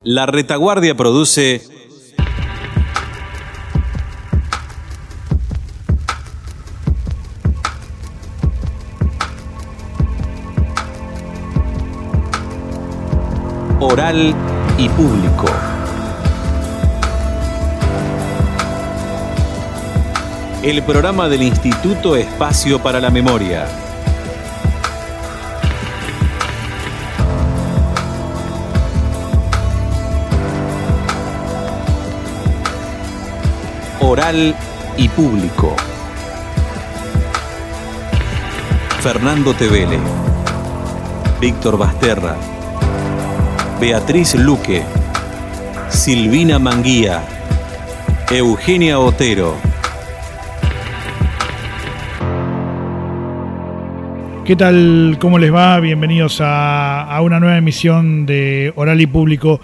La Retaguardia produce Oral y Público. El programa del Instituto Espacio para la Memoria. Oral y Público. Fernando Tevele, Víctor Basterra, Beatriz Luque, Silvina Manguía, Eugenia Otero. ¿Qué tal? ¿Cómo les va? Bienvenidos a una nueva emisión de Oral y Público.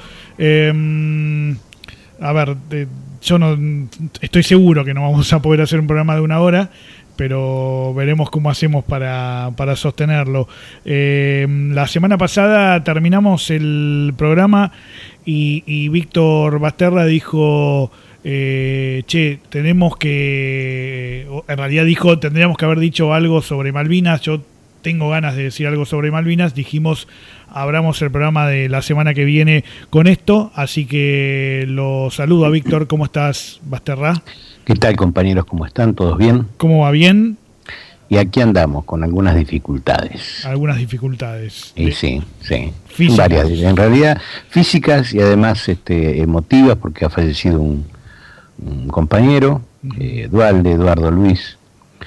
Yo no estoy seguro que no vamos a poder hacer un programa de una hora, pero veremos cómo hacemos para sostenerlo. La semana pasada terminamos el programa y Víctor Basterra dijo, tenemos que... En realidad dijo, tendríamos que haber dicho algo sobre Malvinas. Yo tengo ganas de decir algo sobre Malvinas. Dijimos, abramos el programa de la semana que viene con esto, así que lo saludo a Víctor. ¿Cómo estás, Basterra? ¿Qué tal, compañeros? ¿Cómo están? ¿Todos bien? ¿Cómo va? ¿Bien? Y aquí andamos con algunas dificultades. Algunas dificultades. Sí. Físicas. Varias, en realidad físicas y además emotivas, porque ha fallecido un compañero, Eduardo Luis,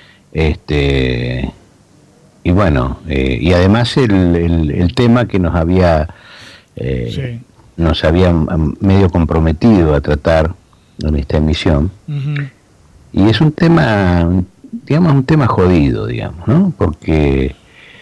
y bueno, y además el tema que nos había medio comprometido a tratar en esta emisión. Y es un tema, digamos, un tema jodido, digamos, ¿no? Porque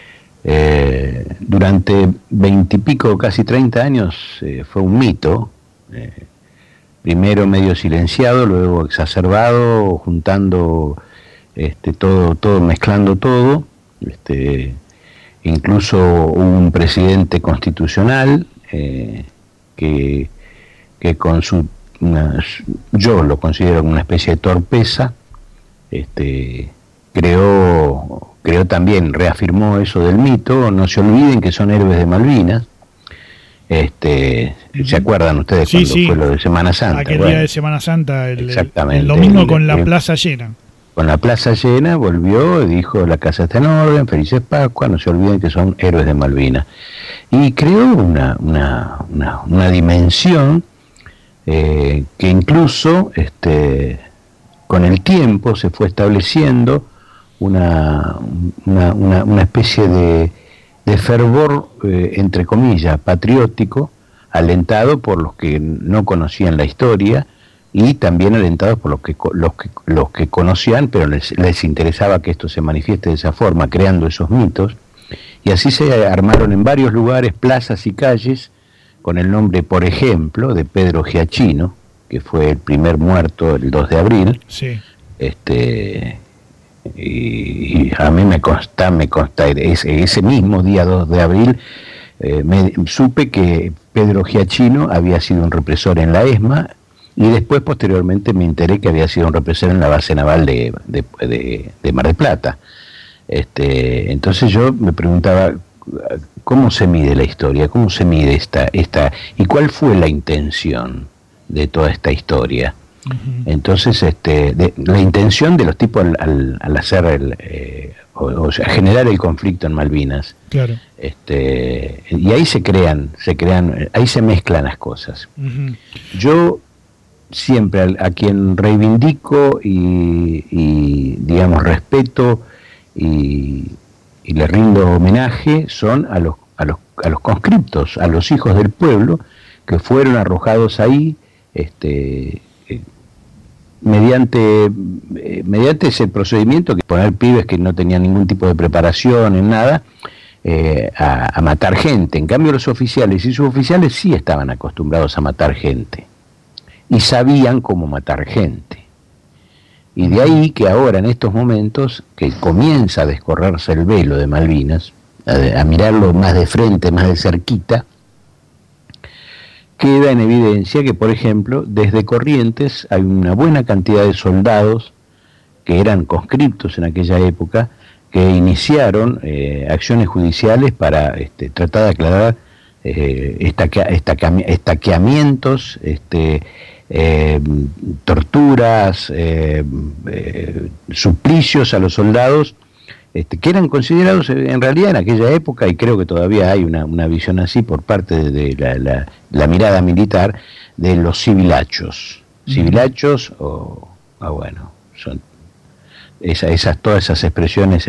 durante 20 y pico, casi 30 años, fue un mito, primero medio silenciado, luego exacerbado, juntando todo, mezclando todo. Incluso hubo un presidente constitucional que con yo lo considero como una especie de torpeza, creó también, reafirmó eso del mito. No se olviden que son héroes de Malvinas. ¿Se acuerdan ustedes cuando fue lo de Semana Santa? Aquel día de Semana Santa, exactamente, el domingo con la plaza llena. Con la plaza llena, volvió y dijo: la casa está en orden, felices Pascuas, no se olviden que son héroes de Malvinas. Y creó una dimensión que incluso con el tiempo se fue estableciendo una especie de fervor, entre comillas, patriótico, alentado por los que no conocían la historia, y también alentados por los que conocían, pero les interesaba que esto se manifieste de esa forma, creando esos mitos. Y así se armaron en varios lugares plazas y calles con el nombre, por ejemplo, de Pedro Giachino, que fue el primer muerto el 2 de abril. Sí. Y a mí me consta ese mismo día 2 de abril, supe que Pedro Giachino había sido un represor en la ESMA. Y después, posteriormente, me enteré que había sido un represor en la base naval de Mar del Plata. Entonces yo me preguntaba, ¿cómo se mide la historia? ¿Cómo se mide esta y cuál fue la intención de toda esta historia? Entonces, la intención de los tipos al hacer o sea, generar el conflicto en Malvinas. Claro. Y ahí se crean, ahí se mezclan las cosas. Yo siempre a quien reivindico y digamos respeto y le rindo homenaje son a los conscriptos, a los hijos del pueblo que fueron arrojados ahí mediante ese procedimiento, que poner pibes que no tenían ningún tipo de preparación en nada, a matar gente. En cambio los oficiales y suboficiales sí estaban acostumbrados a matar gente y sabían cómo matar gente. Y de ahí que ahora, en estos momentos, que comienza a descorrerse el velo de Malvinas, a mirarlo más de frente, más de cerquita, queda en evidencia que, por ejemplo, desde Corrientes hay una buena cantidad de soldados que eran conscriptos en aquella época, que iniciaron acciones judiciales para tratar de aclarar estaqueamientos, torturas, suplicios a los soldados, que eran considerados en realidad en aquella época, y creo que todavía hay una visión así por parte de la mirada militar, de los civilachos. Civilachos bueno, son todas esas expresiones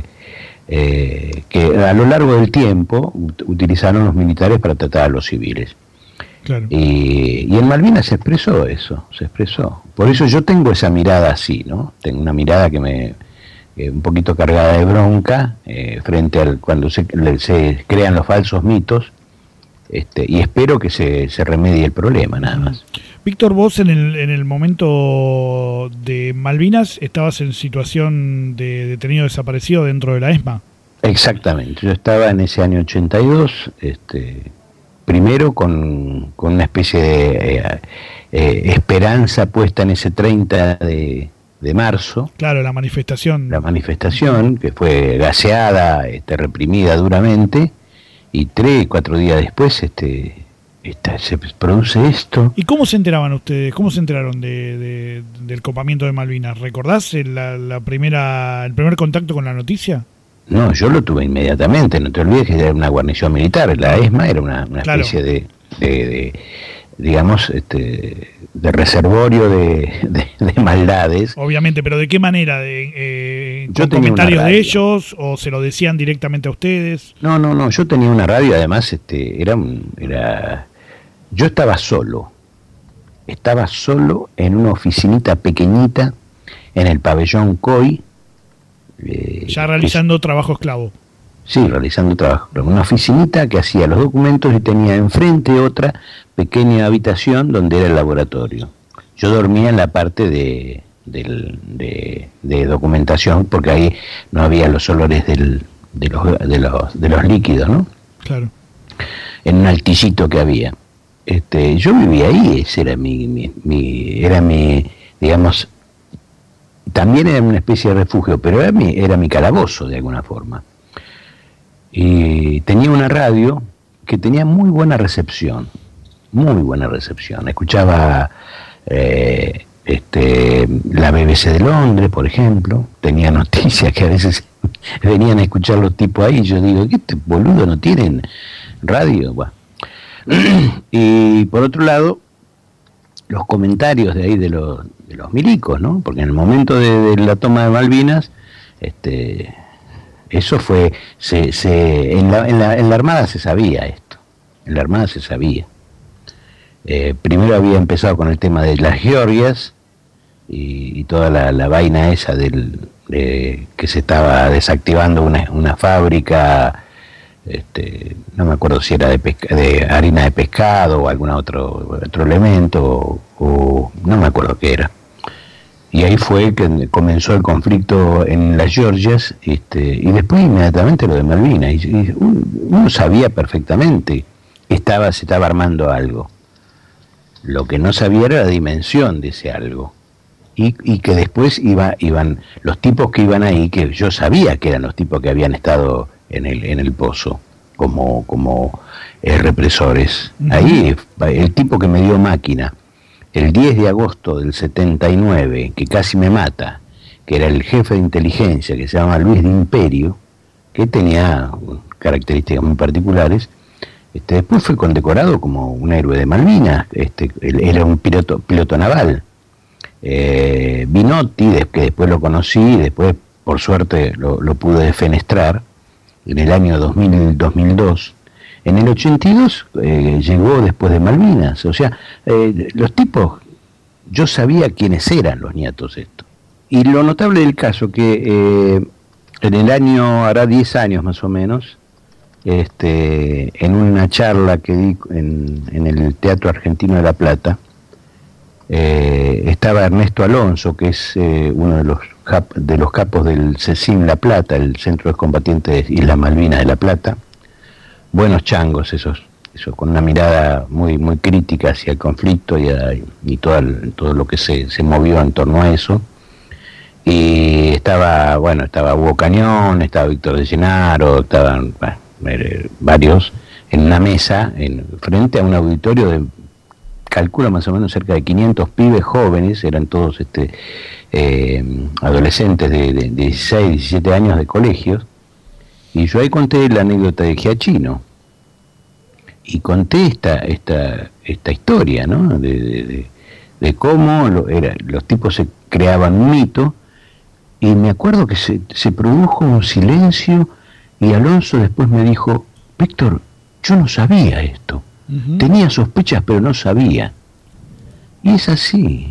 que a lo largo del tiempo utilizaron los militares para tratar a los civiles. Claro. Y en Malvinas se expresó eso, se expresó. Por eso yo tengo esa mirada así, ¿no? Tengo una mirada que un poquito cargada de bronca frente al cuando se crean los falsos mitos, y espero que se remedie el problema, nada más. Víctor, vos en el momento de Malvinas estabas en situación de detenido desaparecido dentro de la ESMA. Exactamente, yo estaba en ese año 82, primero con una especie de esperanza puesta en ese 30 de marzo. Claro, la manifestación. La manifestación, que fue gaseada, reprimida duramente, y 3-4 días después se produce esto. ¿Y cómo se enteraban ustedes? ¿Cómo se enteraron del copamiento de Malvinas? ¿Recordás el primer contacto con la noticia? No, yo lo tuve inmediatamente. No te olvides que era una guarnición militar. La ESMA era una claro, especie de digamos, de reservorio de maldades. Obviamente, pero ¿de qué manera? ¿Con comentarios de ellos o se lo decían directamente a ustedes? No, yo tenía una radio, además, yo estaba solo en una oficinita pequeñita en el pabellón COI. Ya realizando trabajo esclavo. Sí, realizando trabajo. Una oficinita que hacía los documentos y tenía enfrente otra pequeña habitación donde era el laboratorio. Yo dormía en la parte de documentación, porque ahí no había los olores de los líquidos, ¿no? Claro. En un altillito que había. Yo vivía ahí, ese era mi digamos, también era una especie de refugio, pero era mi calabozo de alguna forma. Y tenía una radio que tenía muy buena recepción. Escuchaba la BBC de Londres, por ejemplo. Tenía noticias que a veces venían a escuchar los tipos ahí. Yo digo, ¿qué boludo no tienen radio? Bueno. Y por otro lado, los comentarios de ahí de los milicos, ¿no? Porque en el momento de la toma de Malvinas, eso fue, en la Armada se sabía esto. En la Armada se sabía. Primero había empezado con el tema de las Georgias y toda la vaina esa que se estaba desactivando una fábrica, no me acuerdo si era de harina de pescado o algún otro elemento, o no me acuerdo qué era. Y ahí fue que comenzó el conflicto en las Georgias, y después inmediatamente lo de Malvinas. Y uno sabía perfectamente que se estaba armando algo. Lo que no sabía era la dimensión de ese algo. Y que después iban los tipos que iban ahí, que yo sabía que eran los tipos que habían estado en el pozo como represores. Uh-huh. Ahí el tipo que me dio máquina el 10 de agosto del 79, que casi me mata, que era el jefe de inteligencia, que se llama Luis de Imperio, que tenía características muy particulares, después fue condecorado como un héroe de Malvinas. Él era un piloto naval. Binotti, que después lo conocí, y después por suerte lo pude defenestrar, en el año 2002. En el 82 llegó después de Malvinas. O sea, los tipos, yo sabía quiénes eran los nietos estos. Y lo notable del caso, que en el año, hará 10 años más o menos, en una charla que di en el Teatro Argentino de La Plata, estaba Ernesto Alonso, que es uno de los capos del CECIM La Plata, el Centro de Combatientes Islas Malvinas de La Plata. Buenos changos esos eso, con una mirada muy muy crítica hacia el conflicto y todo lo que se movió en torno a eso. Y estaba Hugo Cañón, estaba Víctor de Llenaro, estaban varios en una mesa frente a un auditorio de, calculo más o menos cerca de 500 pibes jóvenes, eran todos adolescentes de 16, 17 años de colegios, y yo ahí conté la anécdota de Giachino y conté esta historia, ¿no? de cómo los tipos se creaban un mito, y me acuerdo que se produjo un silencio, y Alonso después me dijo: Víctor, yo no sabía esto. Uh-huh. Tenía sospechas, pero no sabía. Y es así.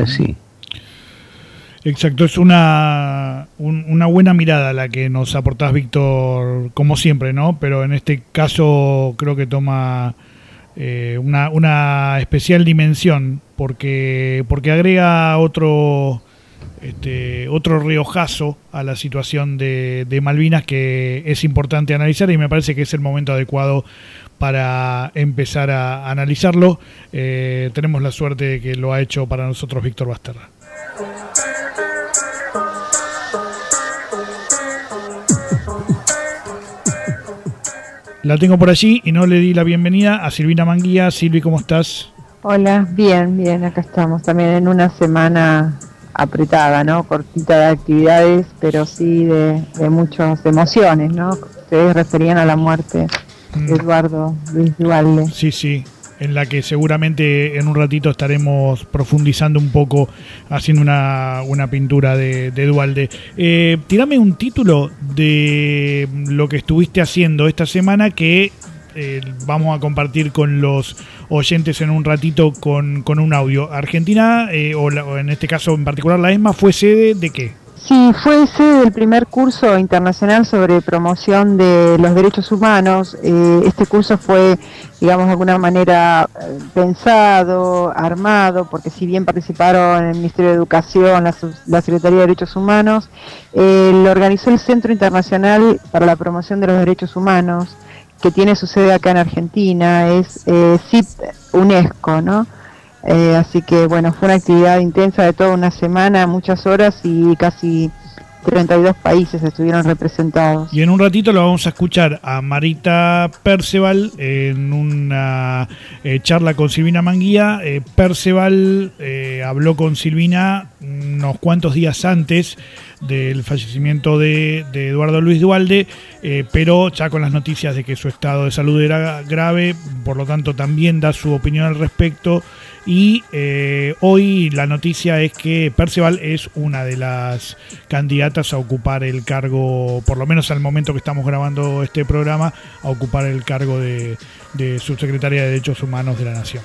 Exacto, es una buena mirada la que nos aportás, Víctor, como siempre, ¿no? Pero en este caso creo que toma una especial dimensión, porque agrega otro riojazo a la situación de Malvinas, que es importante analizar, y me parece que es el momento adecuado para empezar a analizarlo. Tenemos la suerte de que lo ha hecho para nosotros Víctor Basterra. La tengo por allí y no le di la bienvenida a Silvina Manguía. Silvi, ¿cómo estás? Hola, bien, acá estamos. También en una semana apretada, ¿no? Cortita de actividades, pero sí de muchas emociones, ¿no? Ustedes referían a la muerte de Eduardo Luis Duhalde. Sí, en la que seguramente en un ratito estaremos profundizando un poco, haciendo una pintura de Duhalde. Tirame un título de lo que estuviste haciendo esta semana, que vamos a compartir con los oyentes en un ratito con un audio. Argentina, o en este caso en particular la ESMA, ¿fue sede de qué? Sí, fue sede del primer curso internacional sobre promoción de los derechos humanos. Este curso fue, digamos, de alguna manera pensado, armado, porque si bien participaron el Ministerio de Educación, la Secretaría de Derechos Humanos, lo organizó el Centro Internacional para la Promoción de los Derechos Humanos, que tiene su sede acá en Argentina, es CIP UNESCO, ¿no? Así que bueno, fue una actividad intensa de toda una semana, muchas horas, y casi 32 países estuvieron representados. Y en un ratito lo vamos a escuchar a Marita Perceval en una charla con Silvina Manguía. Perceval habló con Silvina unos cuantos días antes del fallecimiento de Eduardo Luis Duhalde, pero ya con las noticias de que su estado de salud era grave, por lo tanto también da su opinión al respecto. Y hoy la noticia es que Perceval es una de las candidatas a ocupar el cargo, por lo menos al momento que estamos grabando este programa, a ocupar el cargo de subsecretaria de Derechos Humanos de la Nación.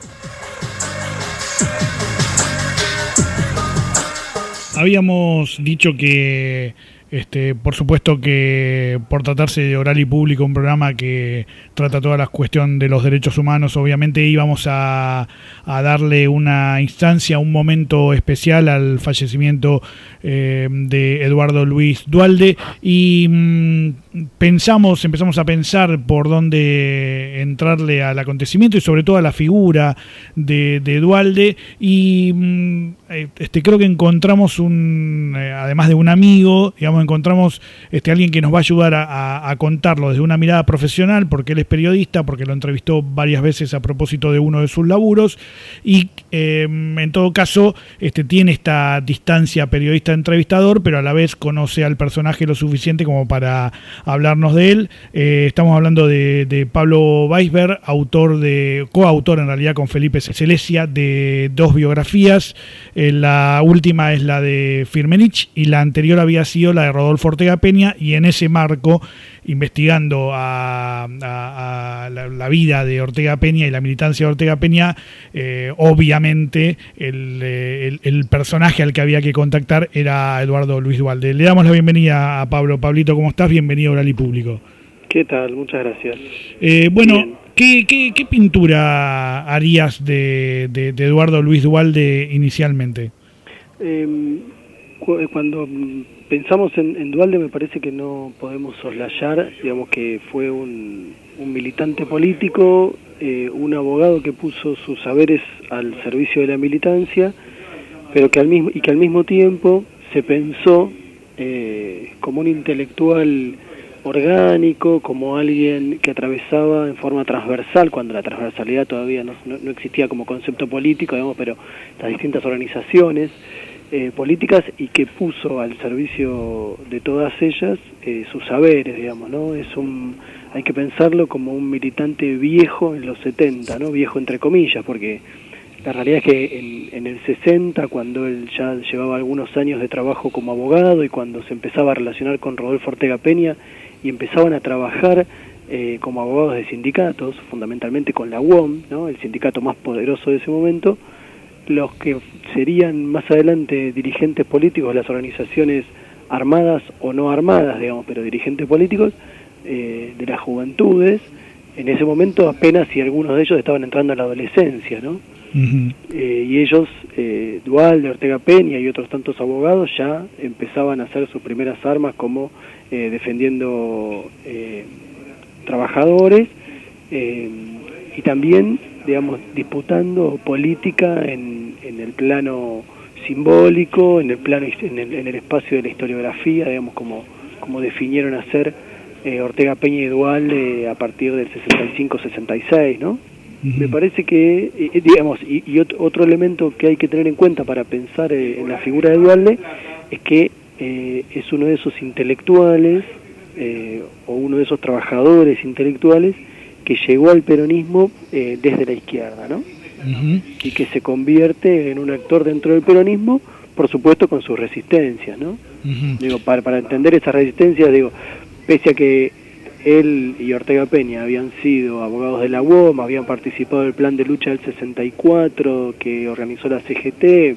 Habíamos dicho que por supuesto que por tratarse de Oral y Público, un programa que trata toda la cuestión de los derechos humanos, obviamente íbamos a darle una instancia, un momento especial al fallecimiento de Eduardo Luis Duhalde, y empezamos a pensar por dónde entrarle al acontecimiento y sobre todo a la figura de Duhalde, y creo que encontramos además de un amigo, digamos, encontramos alguien que nos va a ayudar a contarlo desde una mirada profesional, porque él es periodista, porque lo entrevistó varias veces a propósito de uno de sus laburos, y en todo caso tiene esta distancia periodista-entrevistador, pero a la vez conoce al personaje lo suficiente como para hablarnos de él. Estamos hablando de Pablo Weisberg, coautor en realidad con Felipe Celesia de 2 biografías. La última es la de Firmenich y la anterior había sido la de Rodolfo Ortega Peña, y en ese marco, investigando a la vida de Ortega Peña y la militancia de Ortega Peña, obviamente el personaje al que había que contactar era Eduardo Luis Duhalde. Le damos la bienvenida a Pablo. Pablito, ¿cómo estás? Bienvenido a Oral y Público. ¿Qué tal? Muchas gracias. Bueno, ¿qué pintura harías de Eduardo Luis Duhalde inicialmente? Cuando pensamos en Duhalde, me parece que no podemos soslayar, digamos, que fue un un militante político, un abogado que puso sus saberes al servicio de la militancia, pero que al mismo tiempo se pensó como un intelectual orgánico, como alguien que atravesaba en forma transversal, cuando la transversalidad todavía no existía como concepto político, digamos, pero las distintas organizaciones políticas, y que puso al servicio de todas ellas sus saberes, digamos, ¿no? Hay que pensarlo como un militante viejo en los 70, ¿no? Viejo entre comillas, porque la realidad es que en el 60, cuando él ya llevaba algunos años de trabajo como abogado y cuando se empezaba a relacionar con Rodolfo Ortega Peña y empezaban a trabajar como abogados de sindicatos, fundamentalmente con la UOM, ¿no? El sindicato más poderoso de ese momento, los que serían más adelante dirigentes políticos de las organizaciones armadas o no armadas, digamos, pero dirigentes políticos de las juventudes, en ese momento apenas si algunos de ellos estaban entrando a la adolescencia, ¿no? Uh-huh. Y ellos, Duhalde, Ortega Peña y otros tantos abogados ya empezaban a hacer sus primeras armas como defendiendo trabajadores y también, digamos, disputando política en el plano simbólico, en el espacio de la historiografía, digamos, como definieron hacer Ortega Peña y Duhalde a partir del 65-66, ¿no? Uh-huh. Me parece que, digamos, y otro elemento que hay que tener en cuenta para pensar en la figura de Duhalde es que es uno de esos intelectuales o uno de esos trabajadores intelectuales que llegó al peronismo desde la izquierda, ¿no? Uh-huh. Y que se convierte en un actor dentro del peronismo, por supuesto con sus resistencias, ¿no? Uh-huh. Digo, para entender esas resistencias, digo, pese a que él y Ortega Peña habían sido abogados de la UOM, habían participado del plan de lucha del 64 que organizó la CGT,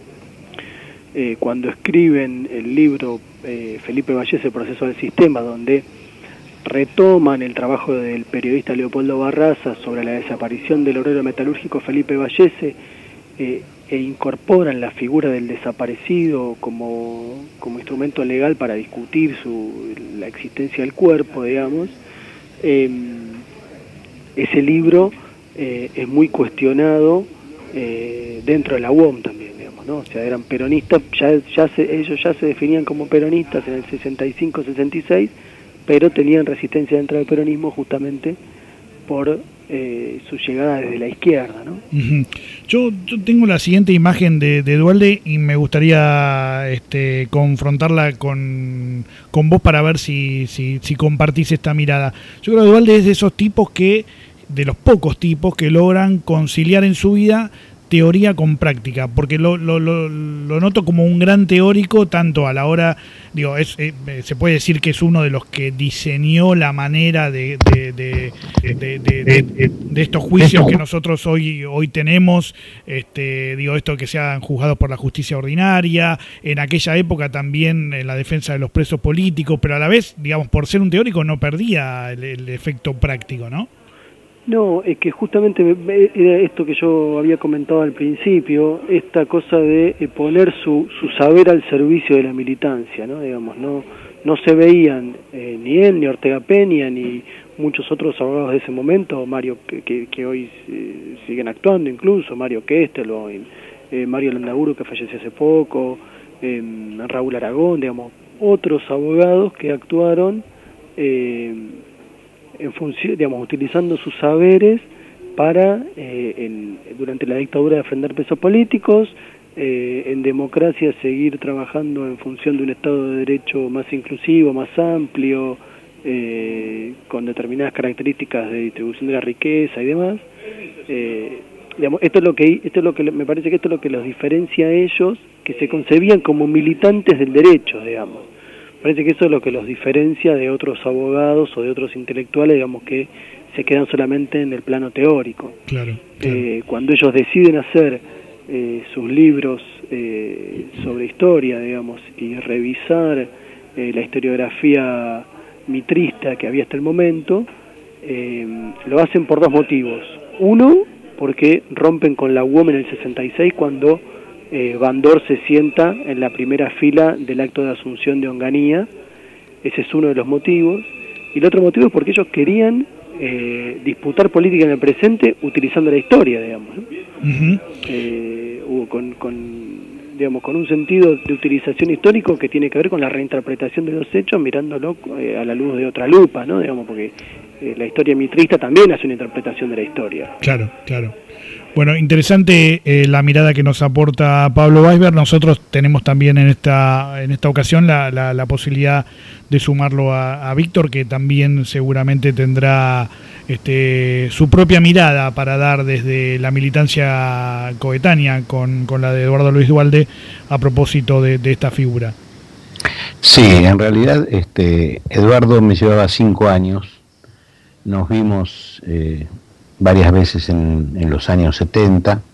cuando escriben el libro Felipe Vallese, El proceso del sistema, donde retoman el trabajo del periodista Leopoldo Barraza sobre la desaparición del obrero metalúrgico Felipe Vallese, e incorporan la figura del desaparecido como instrumento legal para discutir la existencia del cuerpo, digamos. Ese libro es muy cuestionado dentro de la UOM también, digamos, ¿no? O sea, eran peronistas, ellos ya se definían como peronistas en el 65-66, pero tenían resistencia dentro del peronismo justamente por su llegada desde la izquierda, ¿no? Uh-huh. Yo tengo la siguiente imagen de Duhalde y me gustaría confrontarla con vos para ver si compartís esta mirada. Yo creo que Duhalde es de esos tipos de los pocos tipos que logran conciliar en su vida teoría con práctica, porque lo noto como un gran teórico, tanto a la hora, digo, se puede decir que es uno de los que diseñó la manera de estos juicios que nosotros hoy tenemos, digo, esto que sean juzgados por la justicia ordinaria, en aquella época también en la defensa de los presos políticos, pero a la vez, digamos, por ser un teórico no perdía el efecto práctico, ¿no? No, es que justamente era esto que yo había comentado al principio, esta cosa de poner su saber al servicio de la militancia, ¿no? Digamos, no se veían ni él, ni Ortega Peña, ni muchos otros abogados de ese momento, Mario, que hoy siguen actuando incluso, Mario Kestelboim, Mario Landaburu, que falleció hace poco, Raúl Aragón, digamos, otros abogados que actuaron en función, digamos, utilizando sus saberes para, durante la dictadura, defender presos políticos, en democracia seguir trabajando en función de un Estado de Derecho más inclusivo, más amplio, con determinadas características de distribución de la riqueza y demás. Digamos, esto es lo que me parece que esto es lo que los diferencia a ellos, que se concebían como militantes del derecho, digamos. Parece que eso es lo que los diferencia de otros abogados o de otros intelectuales, digamos, que se quedan solamente en el plano teórico. Claro. Cuando ellos deciden hacer sus libros sobre historia, digamos, y revisar la historiografía mitrista que había hasta el momento, lo hacen por dos motivos. Uno, porque rompen con la UOM en el 66 cuando Bandor se sienta en la primera fila del acto de asunción de Onganía. Ese es uno de los motivos. Y el otro motivo es porque ellos querían disputar política en el presente utilizando la historia, digamos, ¿no? Con un sentido de utilización histórico que tiene que ver con la reinterpretación de los hechos, mirándolo a la luz de otra lupa, ¿no? Digamos, porque la historia mitrista también hace una interpretación de la historia. Claro. Bueno, interesante la mirada que nos aporta Pablo Weisberg. Nosotros tenemos también en esta ocasión la posibilidad de sumarlo a Víctor, que también seguramente tendrá su propia mirada para dar desde la militancia coetánea con la de Eduardo Luis Duhalde a propósito de esta figura. Sí, en realidad Eduardo me llevaba 5 años, nos vimos varias veces en los años 70.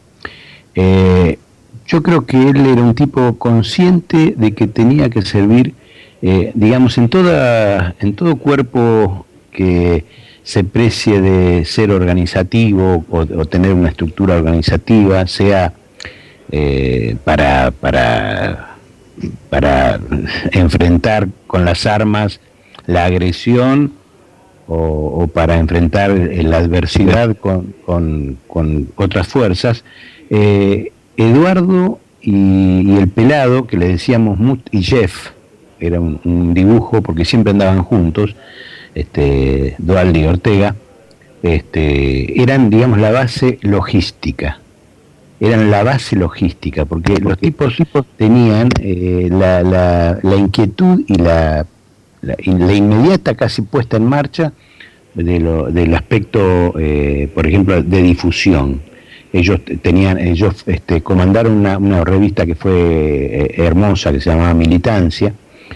Yo creo que él era un tipo consciente de que tenía que servir, digamos, en todo cuerpo que se precie de ser organizativo o tener una estructura organizativa, sea para enfrentar con las armas la agresión o para enfrentar la adversidad con otras fuerzas. Eduardo y el pelado, que le decíamos Mut y Jeff, era un dibujo porque siempre andaban juntos, Duhalde y Ortega, eran, digamos, la base logística. Porque los tipos tenían la inquietud y la inmediata casi puesta en marcha del aspecto, por ejemplo, de difusión. Ellos comandaron una revista que fue hermosa, que se llamaba Militancia,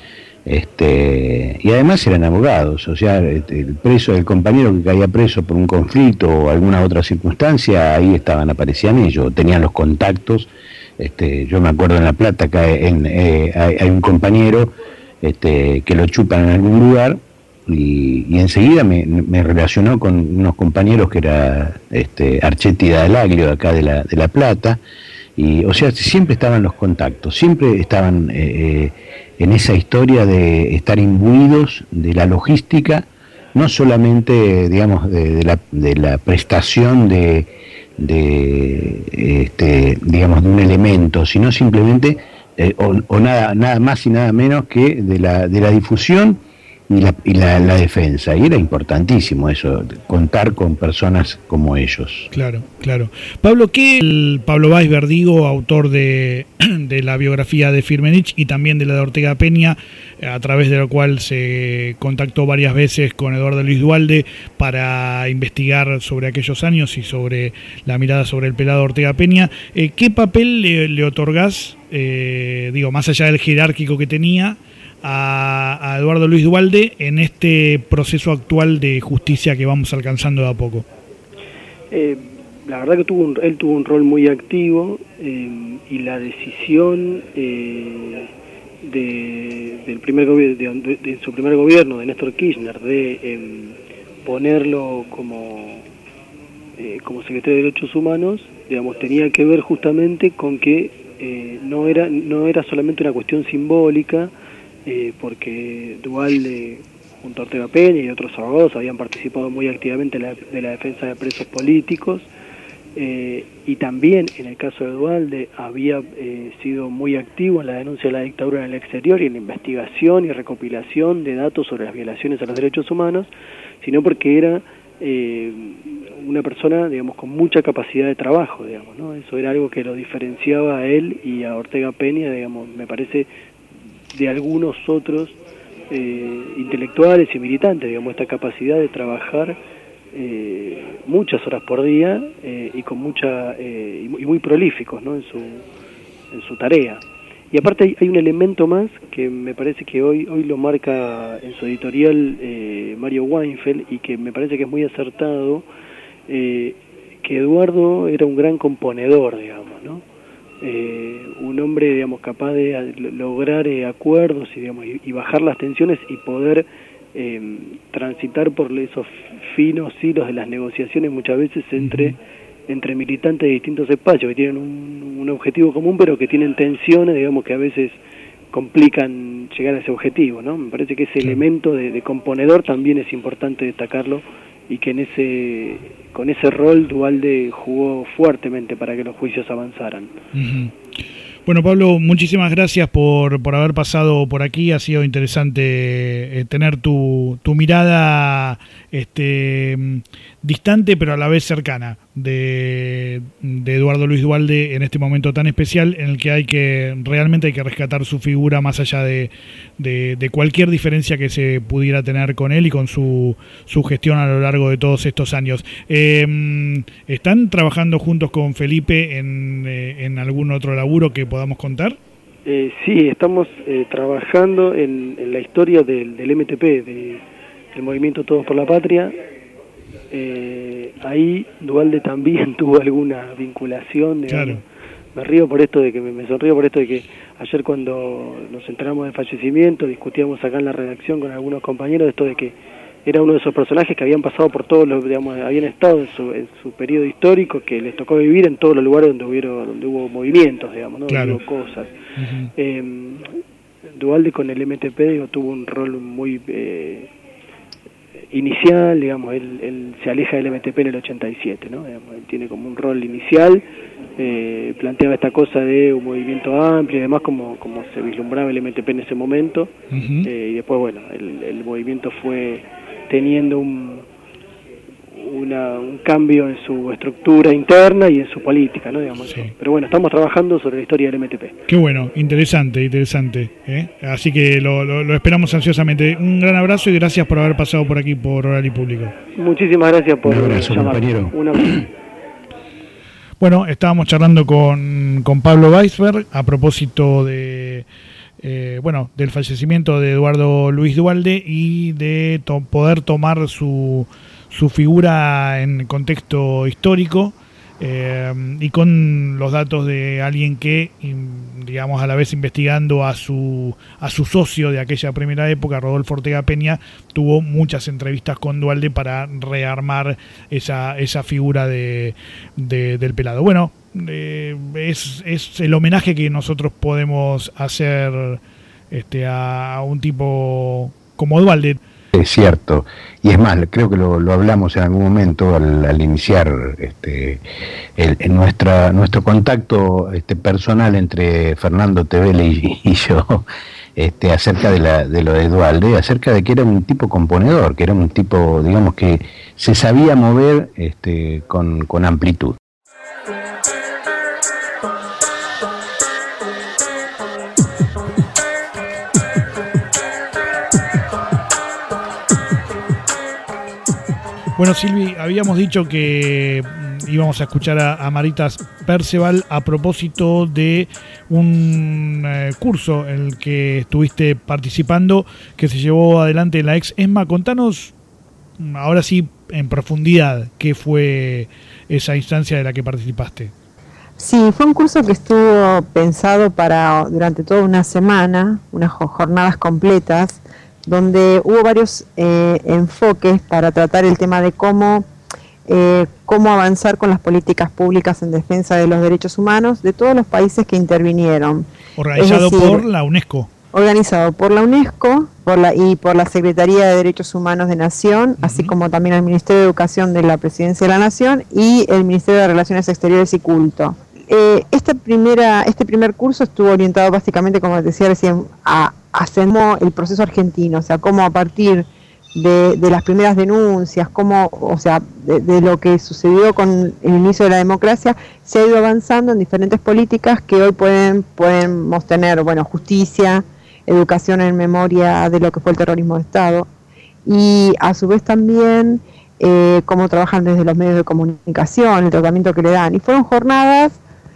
y además eran abogados, o sea, el compañero que caía preso por un conflicto o alguna otra circunstancia, ahí aparecían ellos, tenían los contactos. Yo me acuerdo en La Plata que hay un compañero que lo chupan en algún lugar y enseguida me relacionó con unos compañeros que era Archetti D'Alaglio de acá de La Plata, y o sea, siempre estaban los contactos, siempre estaban en esa historia de estar imbuidos de la logística, no solamente, digamos, de la prestación digamos, de un elemento, sino simplemente nada más y nada menos que de la difusión y la defensa. Y era importantísimo eso, contar con personas como ellos. Claro. Pablo Weisberg, autor de la biografía de Firmenich y también de la de Ortega Peña, a través de la cual se contactó varias veces con Eduardo Luis Duhalde para investigar sobre aquellos años y sobre la mirada sobre el pelado Ortega Peña. ¿Qué papel le otorgás, más allá del jerárquico que tenía, a Eduardo Luis Duhalde en este proceso actual de justicia que vamos alcanzando de a poco? La verdad que él tuvo un rol muy activo, y la decisión del primer de su primer gobierno, de Néstor Kirchner, de ponerlo como secretario de Derechos Humanos, digamos, tenía que ver justamente con que no era solamente una cuestión simbólica, porque Duhalde junto a Ortega Peña y otros abogados habían participado muy activamente de la defensa de presos políticos, y también en el caso de Duhalde había sido muy activo en la denuncia de la dictadura en el exterior y en la investigación y recopilación de datos sobre las violaciones a los derechos humanos, sino porque era una persona, digamos, con mucha capacidad de trabajo, digamos, ¿no? Eso era algo que lo diferenciaba a él y a Ortega Peña, digamos, me parece, de algunos otros intelectuales y militantes, digamos, esta capacidad de trabajar muchas horas por día y con y muy prolíficos, ¿no? en su tarea. Y aparte hay un elemento más que me parece que hoy lo marca en su editorial Mario Weinfeld, y que me parece que es muy acertado, que Eduardo era un gran componedor, digamos, ¿no? Un hombre, digamos, capaz de lograr acuerdos y bajar las tensiones y poder transitar por esos finos hilos de las negociaciones muchas veces entre militantes de distintos espacios que tienen un objetivo común, pero que tienen tensiones, digamos, que a veces complican llegar a ese objetivo, ¿no? Me parece que ese elemento de componedor también es importante destacarlo, y que con ese rol Duhalde jugó fuertemente para que los juicios avanzaran. Uh-huh. Bueno, Pablo, muchísimas gracias por haber pasado por aquí. Ha sido interesante tener tu mirada distante, pero a la vez cercana, de Eduardo Luis Duhalde en este momento tan especial en el que realmente hay que rescatar su figura más allá de cualquier diferencia que se pudiera tener con él y con su gestión a lo largo de todos estos años. ¿Están trabajando juntos con Felipe en algún otro laburo que podamos contar? Sí, estamos trabajando en la historia del MTP, del Movimiento Todos por la Patria. Ahí Duhalde también tuvo alguna vinculación, digamos. Claro. Me sonrío por esto de que ayer cuando nos enteramos del fallecimiento discutíamos acá en la redacción con algunos compañeros esto de que era uno de esos personajes que habían pasado por todos los, digamos, habían estado en su periodo histórico, que les tocó vivir en todos los lugares donde hubo movimientos, digamos, ¿no? Claro. Donde hubo cosas. Uh-huh. Duhalde con el MTP tuvo un rol muy inicial, digamos, él se aleja del MTP en el 87, ¿no? Digamos, él tiene como un rol inicial, planteaba esta cosa de un movimiento amplio y demás, como se vislumbraba el MTP en ese momento. Uh-huh. Y después, bueno, el movimiento fue teniendo un cambio en su estructura interna y en su política, ¿no? Digamos, sí. Pero bueno, estamos trabajando sobre la historia del MTP. Qué bueno, interesante, ¿eh? Así que lo esperamos ansiosamente. Un gran abrazo y gracias por haber pasado por aquí por Oral y Público. Muchísimas gracias por llamar. Un abrazo. Bueno, estábamos charlando con Pablo Weisberg a propósito del fallecimiento de Eduardo Luis Duhalde y de poder tomar su figura en contexto histórico y con los datos de alguien que, digamos, a la vez investigando a su socio de aquella primera época, Rodolfo Ortega Peña, tuvo muchas entrevistas con Duhalde para rearmar esa figura del pelado. Bueno, es el homenaje que nosotros podemos hacer a un tipo como Duhalde. Es cierto, y es más, creo que lo hablamos en algún momento al iniciar nuestro contacto personal entre Fernando Tevele y yo, acerca de lo de Duhalde, acerca de que era un tipo componedor, que era un tipo, digamos, que se sabía mover con amplitud. Bueno, Silvi, habíamos dicho que íbamos a escuchar a Maritas Perceval a propósito de un curso en el que estuviste participando, que se llevó adelante en la ex ESMA. Contanos, ahora sí, en profundidad, qué fue esa instancia de la que participaste. Sí, fue un curso que estuvo pensado durante toda una semana, unas jornadas completas, donde hubo varios enfoques para tratar el tema de cómo avanzar con las políticas públicas en defensa de los derechos humanos de todos los países que intervinieron. Organizado por la UNESCO. Organizado por la UNESCO y por la Secretaría de Derechos Humanos de Nación, uh-huh. Así como también el Ministerio de Educación de la Presidencia de la Nación y el Ministerio de Relaciones Exteriores y Culto. Este primer curso estuvo orientado básicamente, como decía recién, a hacer el proceso argentino, o sea, cómo a partir de las primeras denuncias, de lo que sucedió con el inicio de la democracia, se ha ido avanzando en diferentes políticas que hoy podemos tener, justicia, educación en memoria de lo que fue el terrorismo de Estado, y a su vez también cómo trabajan desde los medios de comunicación, el tratamiento que le dan, y fueron jornadas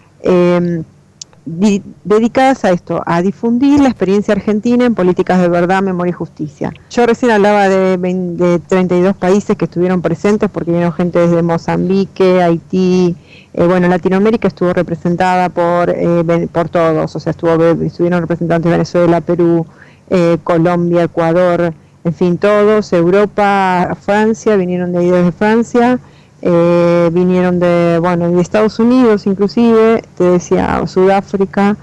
dedicadas a esto, a difundir la experiencia argentina en políticas de verdad, memoria y justicia. Yo recién hablaba de 32 países que estuvieron presentes, porque vino gente desde Mozambique, Haití, Latinoamérica estuvo representada por todos, o sea, estuvieron representantes de Venezuela, Perú, Colombia, Ecuador, en fin, todos, Europa, Francia, vinieron de ahí desde Francia, vinieron de Estados Unidos inclusive, te decía, Sudáfrica,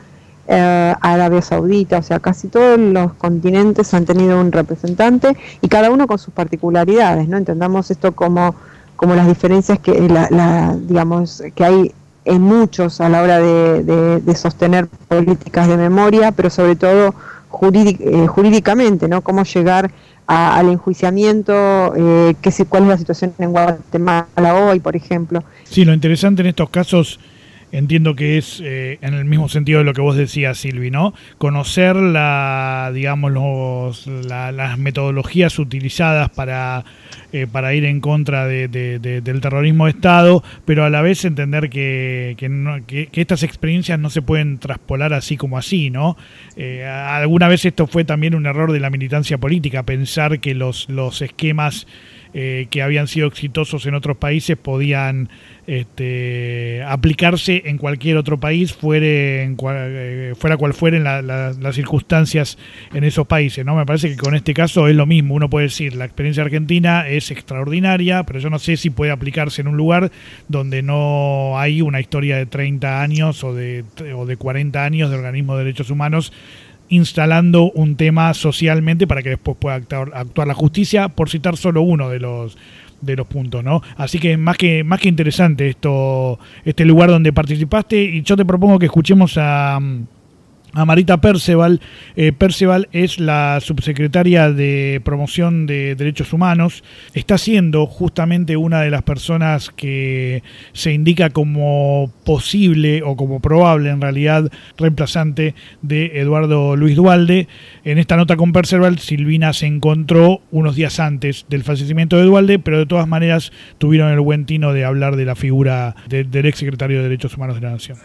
Arabia Saudita, o sea, casi todos los continentes han tenido un representante y cada uno con sus particularidades, ¿no? Entendamos esto como las diferencias que digamos que hay en muchos a la hora de sostener políticas de memoria, pero sobre todo jurídicamente, ¿no? Cómo llegar al enjuiciamiento, cuál es la situación en Guatemala hoy, por ejemplo. Sí, lo interesante en estos casos, entiendo que es en el mismo sentido de lo que vos decías, Silvi, ¿no? Conocer las metodologías utilizadas para ir en contra del terrorismo de Estado, pero a la vez entender que estas experiencias no se pueden traspolar así como así, ¿no? Alguna vez esto fue también un error de la militancia política, pensar que los esquemas que habían sido exitosos en otros países podían aplicarse en cualquier otro país, fuera cual fueren las circunstancias en esos países, ¿no? Me parece que con este caso es lo mismo. Uno puede decir, la experiencia argentina es extraordinaria, pero yo no sé si puede aplicarse en un lugar donde no hay una historia de 30 años o de 40 años de organismos de derechos humanos instalando un tema socialmente para que después pueda actuar la justicia, por citar solo uno de los puntos, ¿no? Así que más que interesante este lugar donde participaste, y yo te propongo que escuchemos a Marita Perceval. Perceval es la subsecretaria de Promoción de Derechos Humanos. Está siendo justamente una de las personas que se indica como posible o como probable, en realidad, reemplazante de Eduardo Luis Duhalde. En esta nota con Perceval, Silvina se encontró unos días antes del fallecimiento de Duhalde, pero de todas maneras tuvieron el buen tino de hablar de la figura del exsecretario de Derechos Humanos de la Nación.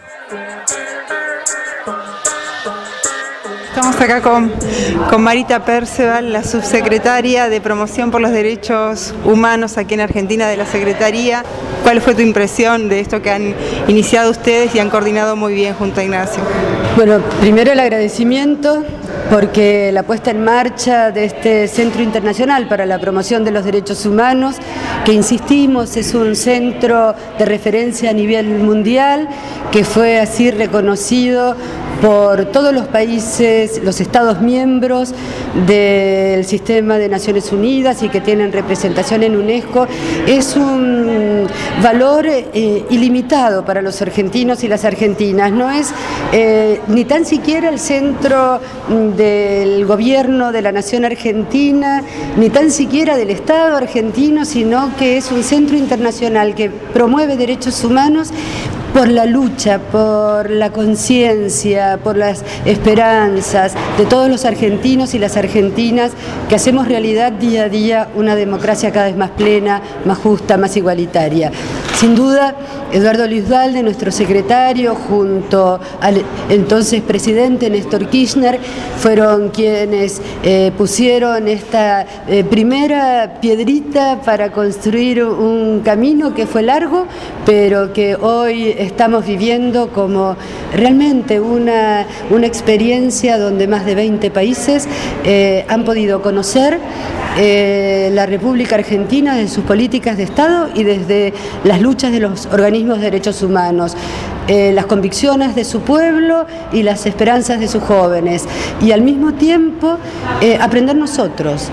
Estamos acá con Marita Perceval, la subsecretaria de Promoción por los Derechos Humanos aquí en Argentina de la Secretaría. ¿Cuál fue tu impresión de esto que han iniciado ustedes y han coordinado muy bien junto a Ignacio? Bueno, primero el agradecimiento porque la puesta en marcha de este Centro Internacional para la Promoción de los Derechos Humanos, que insistimos es un centro de referencia a nivel mundial, que fue así reconocido por todos los países, los Estados miembros del Sistema de Naciones Unidas y que tienen representación en UNESCO, es un valor ilimitado para los argentinos y las argentinas. No es ni tan siquiera el centro del gobierno de la nación argentina, ni tan siquiera del Estado argentino, sino que es un centro internacional que promueve derechos humanos por la lucha, por la conciencia, por las esperanzas de todos los argentinos y las argentinas que hacemos realidad día a día una democracia cada vez más plena, más justa, más igualitaria. Sin duda, Eduardo Luis Duhalde, nuestro secretario, junto al entonces presidente Néstor Kirchner, fueron quienes pusieron esta primera piedrita para construir un camino que fue largo, pero que hoy estamos viviendo como realmente una experiencia donde más de 20 países han podido conocer la República Argentina desde sus políticas de Estado y desde las luchas de los organismos de derechos humanos, las convicciones de su pueblo y las esperanzas de sus jóvenes, y al mismo tiempo aprender nosotros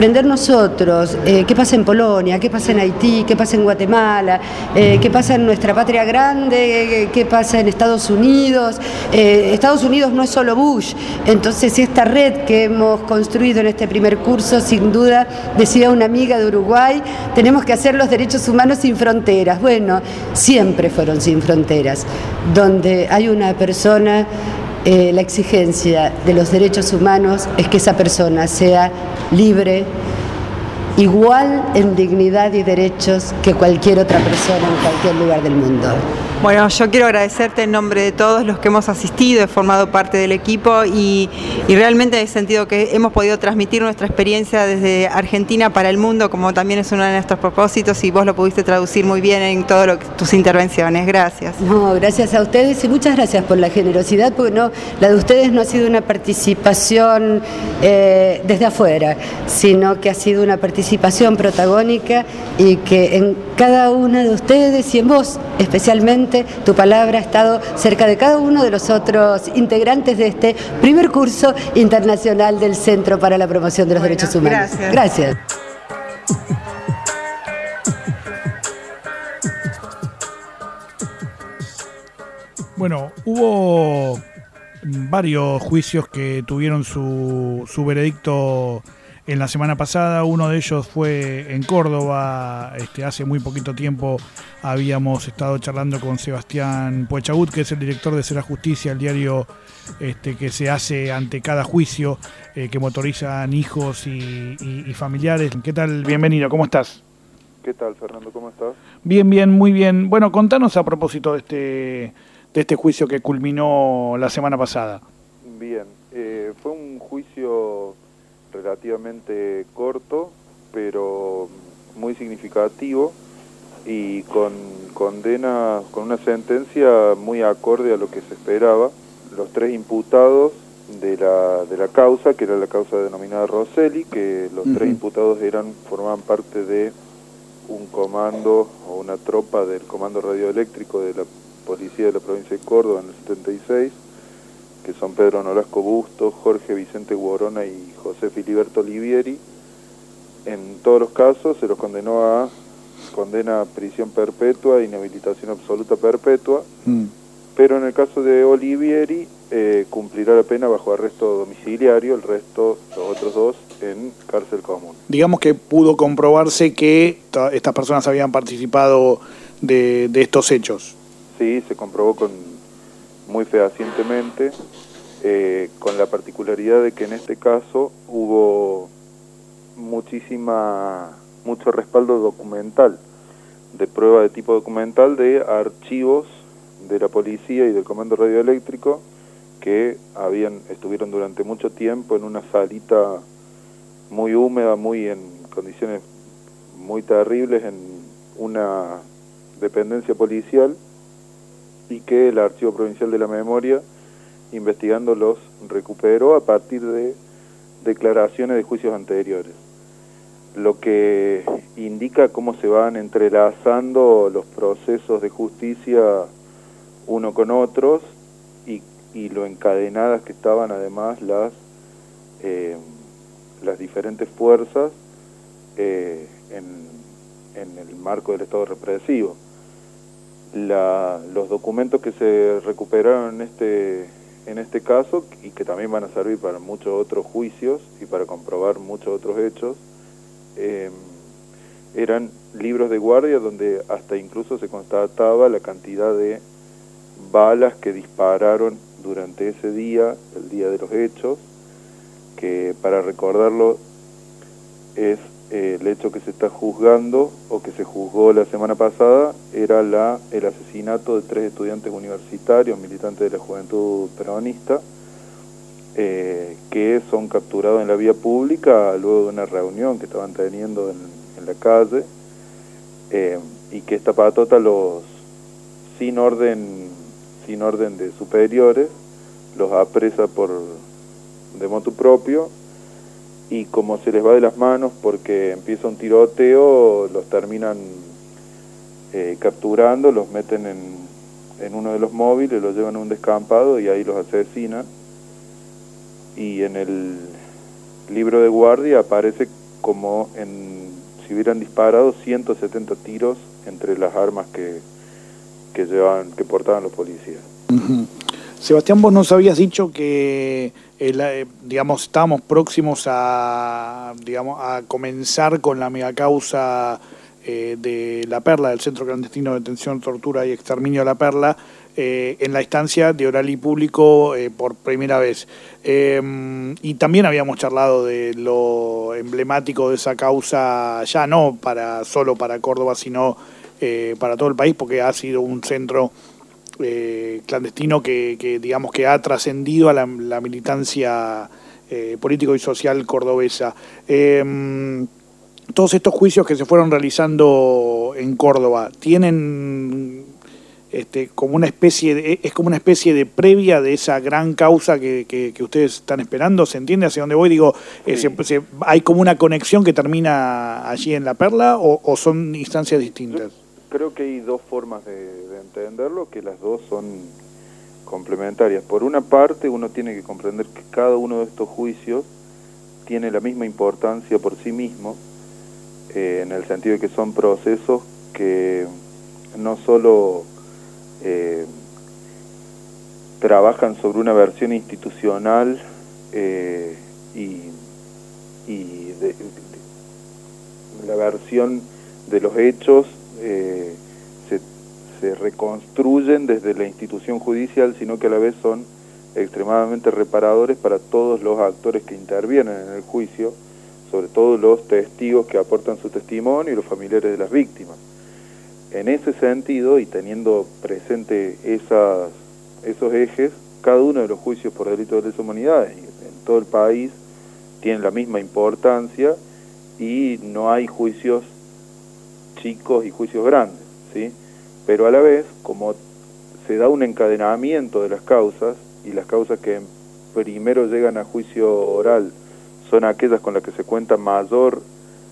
qué pasa en Polonia, qué pasa en Haití, qué pasa en Guatemala, qué pasa en nuestra patria grande, qué pasa en Estados Unidos. Estados Unidos no es solo Bush, entonces esta red que hemos construido en este primer curso, sin duda, decía una amiga de Uruguay, tenemos que hacer los derechos humanos sin fronteras. Bueno, siempre fueron sin fronteras. Donde hay una persona, la exigencia de los derechos humanos es que esa persona sea libre, igual en dignidad y derechos que cualquier otra persona en cualquier lugar del mundo. Bueno, yo quiero agradecerte en nombre de todos los que hemos asistido, he formado parte del equipo y realmente he sentido que hemos podido transmitir nuestra experiencia desde Argentina para el mundo, como también es uno de nuestros propósitos, y vos lo pudiste traducir muy bien en todas tus intervenciones. Gracias. No, gracias a ustedes y muchas gracias por la generosidad, porque la de ustedes no ha sido una participación desde afuera, sino que ha sido una participación participación protagónica y que en cada una de ustedes y en vos especialmente tu palabra ha estado cerca de cada uno de los otros integrantes de este primer curso internacional del Centro para la Promoción de los Derechos Humanos. Gracias. Bueno, hubo varios juicios que tuvieron su veredicto en la semana pasada. Uno de ellos fue en Córdoba. Hace muy poquito tiempo habíamos estado charlando con Sebastián Poechagut, que es el director de Será Justicia, el diario que se hace ante cada juicio que motorizan hijos y familiares. ¿Qué tal? Bienvenido, ¿cómo estás? ¿Qué tal, Fernando? ¿Cómo estás? Bien, muy bien. Bueno, contanos a propósito de este juicio que culminó la semana pasada. Bien, fue un juicio relativamente corto, pero muy significativo y con una sentencia muy acorde a lo que se esperaba. Los 3 imputados de la causa, que era la causa denominada Rosselli, que los 3 imputados formaban parte de un comando o una tropa del Comando Radioeléctrico de la Policía de la Provincia de Córdoba en el 76, que son Pedro Nolasco Bustos, Jorge Vicente Guorona y José Filiberto Olivieri. En todos los casos se los condenó a condena a prisión perpetua, inhabilitación absoluta perpetua, pero en el caso de Olivieri cumplirá la pena bajo arresto domiciliario, el resto, los otros 2, en cárcel común. Digamos que pudo comprobarse que estas personas habían participado de estos hechos. Sí, se comprobó muy fehacientemente, con la particularidad de que en este caso hubo mucho respaldo documental, de prueba de tipo documental de archivos de la policía y del Comando Radioeléctrico que estuvieron durante mucho tiempo en una salita muy húmeda, en condiciones muy terribles, en una dependencia policial, y que el Archivo Provincial de la Memoria, investigando, los recuperó a partir de declaraciones de juicios anteriores, lo que indica cómo se van entrelazando los procesos de justicia uno con otros y lo encadenadas que estaban además las diferentes fuerzas en el marco del Estado represivo. Los documentos que se recuperaron en este caso, y que también van a servir para muchos otros juicios y para comprobar muchos otros hechos, eran libros de guardia donde hasta incluso se constataba la cantidad de balas que dispararon durante ese día, el día de los hechos, que para recordarlo es el hecho que se está juzgando, o que se juzgó la semana pasada, era el asesinato de 3 estudiantes universitarios, militantes de la Juventud Peronista, que son capturados en la vía pública luego de una reunión que estaban teniendo en la calle, y que esta patota sin orden de superiores los apresa de motu propio, y como se les va de las manos porque empieza un tiroteo, los terminan capturando, los meten en uno de los móviles, los llevan a un descampado y ahí los asesinan. Y en el libro de guardia aparece como si hubieran disparado 170 tiros entre las armas que portaban los policías. Sebastián, vos nos habías dicho que estábamos próximos a comenzar con la megacausa de La Perla, del Centro Clandestino de Detención, Tortura y Exterminio de La Perla, en la instancia de oral y público por primera vez. Y también habíamos charlado de lo emblemático de esa causa, ya no solo para Córdoba, sino para todo el país, porque ha sido un centro clandestino que ha trascendido a la militancia político y social cordobesa. Todos estos juicios que se fueron realizando en Córdoba, ¿tienen como una especie de previa de esa gran causa que ustedes están esperando. ¿Se entiende hacia dónde voy? Digo, Sí. ¿hay como una conexión que termina allí en La Perla o son instancias distintas? Creo que hay dos formas de entenderlo, que las dos son complementarias. Por una parte, uno tiene que comprender que cada uno de estos juicios tiene la misma importancia por sí mismo, en el sentido de que son procesos que no solo trabajan sobre una versión institucional y la versión de los hechos se reconstruyen desde la institución judicial, sino que a la vez son extremadamente reparadores para todos los actores que intervienen en el juicio, sobre todo los testigos que aportan su testimonio y los familiares de las víctimas. En ese sentido, y teniendo presente esos ejes, cada uno de los juicios por delitos de lesa humanidad en todo el país tienen la misma importancia y no hay juicios chicos y juicios grandes, ¿sí? Pero a la vez, como se da un encadenamiento de las causas, y las causas que primero llegan a juicio oral son aquellas con las que se cuenta mayor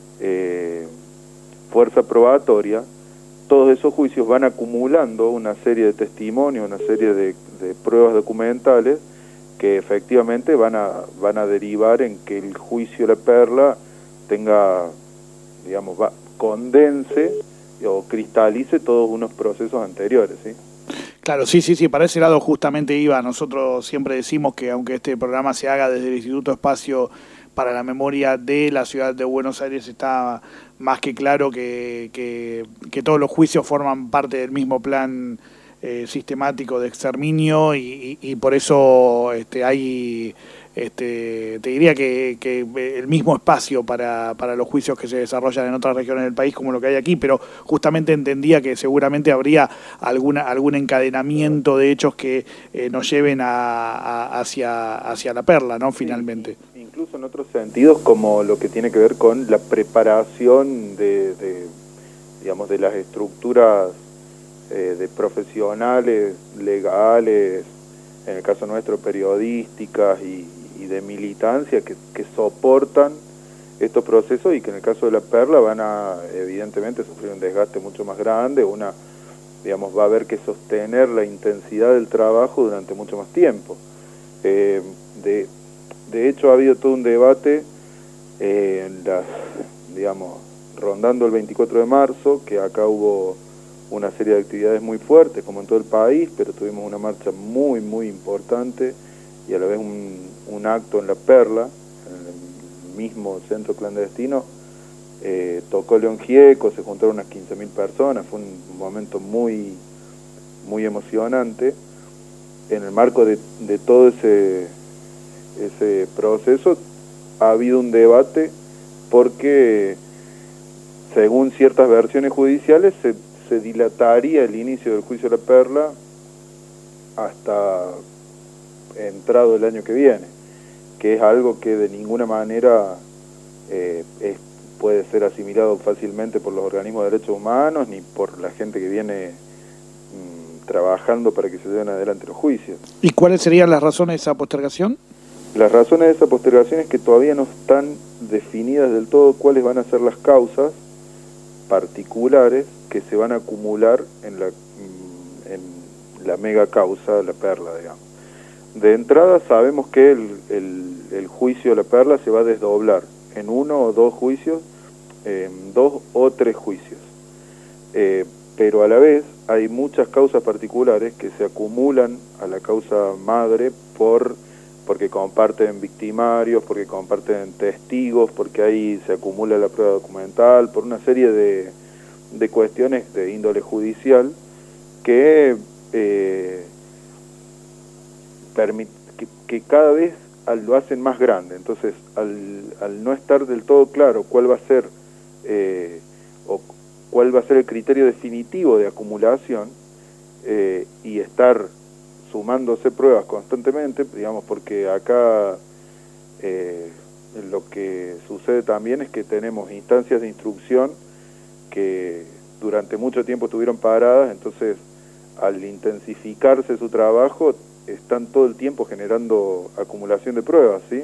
fuerza probatoria, todos esos juicios van acumulando una serie de testimonios, una serie de pruebas documentales que efectivamente van a derivar en que el juicio La Perla tenga, digamos, condense o cristalice todos unos procesos anteriores, ¿sí? Claro, sí, para ese lado justamente iba. Nosotros siempre decimos que aunque este programa se haga desde el Instituto Espacio para la Memoria de la Ciudad de Buenos Aires, está más que claro que todos los juicios forman parte del mismo plan sistemático de exterminio y por eso hay... te diría que el mismo espacio para los juicios que se desarrollan en otras regiones del país como lo que hay aquí, pero justamente entendía que seguramente habría algún encadenamiento de hechos que nos lleven hacia La Perla, ¿no? Finalmente. Sí, incluso en otros sentidos, como lo que tiene que ver con la preparación de las estructuras de profesionales, legales, en el caso nuestro periodísticas y de militancia que soportan estos procesos y que en el caso de La Perla van a evidentemente sufrir un desgaste mucho más grande, va a haber que sostener la intensidad del trabajo durante mucho más tiempo. De hecho ha habido todo un debate rondando el 24 de marzo, que acá hubo una serie de actividades muy fuertes como en todo el país, pero tuvimos una marcha muy muy importante y a la vez un acto en La Perla, en el mismo centro clandestino. Tocó León Gieco, se juntaron unas 15.000 personas, fue un momento muy muy emocionante. En el marco de todo ese proceso ha habido un debate porque según ciertas versiones judiciales se dilataría el inicio del juicio de La Perla hasta entrado el año que viene, que es algo que de ninguna manera puede ser asimilado fácilmente por los organismos de derechos humanos ni por la gente que viene trabajando para que se lleven adelante los juicios. ¿Y cuáles serían las razones de esa postergación? Las razones de esa postergación es que todavía no están definidas del todo cuáles van a ser las causas particulares que se van a acumular en la mega causa La Perla, digamos. De entrada sabemos que el juicio de La Perla se va a desdoblar en 1 o 2 juicios, 2 o 3 juicios. Pero a la vez hay muchas causas particulares que se acumulan a la causa madre porque comparten victimarios, porque comparten testigos, porque ahí se acumula la prueba documental, por una serie de cuestiones de índole judicial que cada vez lo hacen más grande. Entonces, al no estar del todo claro cuál va a ser el criterio definitivo de acumulación y estar sumándose pruebas constantemente, digamos, porque acá lo que sucede también es que tenemos instancias de instrucción que durante mucho tiempo estuvieron paradas, entonces al intensificarse su trabajo, están todo el tiempo generando acumulación de pruebas, ¿sí?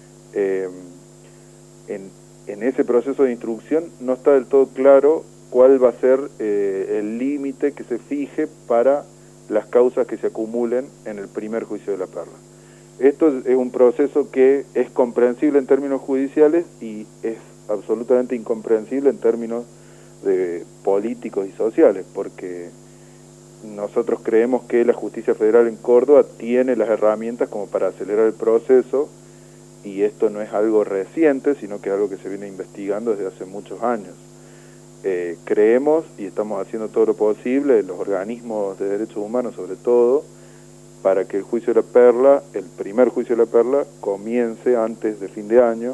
En ese proceso de instrucción no está del todo claro cuál va a ser el límite que se fije para las causas que se acumulen en el primer juicio de la perla. Esto es un proceso que es comprensible en términos judiciales y es absolutamente incomprensible en términos de políticos y sociales, porque nosotros creemos que la Justicia Federal en Córdoba tiene las herramientas como para acelerar el proceso, y esto no es algo reciente, sino que es algo que se viene investigando desde hace muchos años. Creemos, y estamos haciendo todo lo posible, los organismos de derechos humanos sobre todo, para que el juicio de la perla, el primer juicio de la perla, comience antes de fin de año.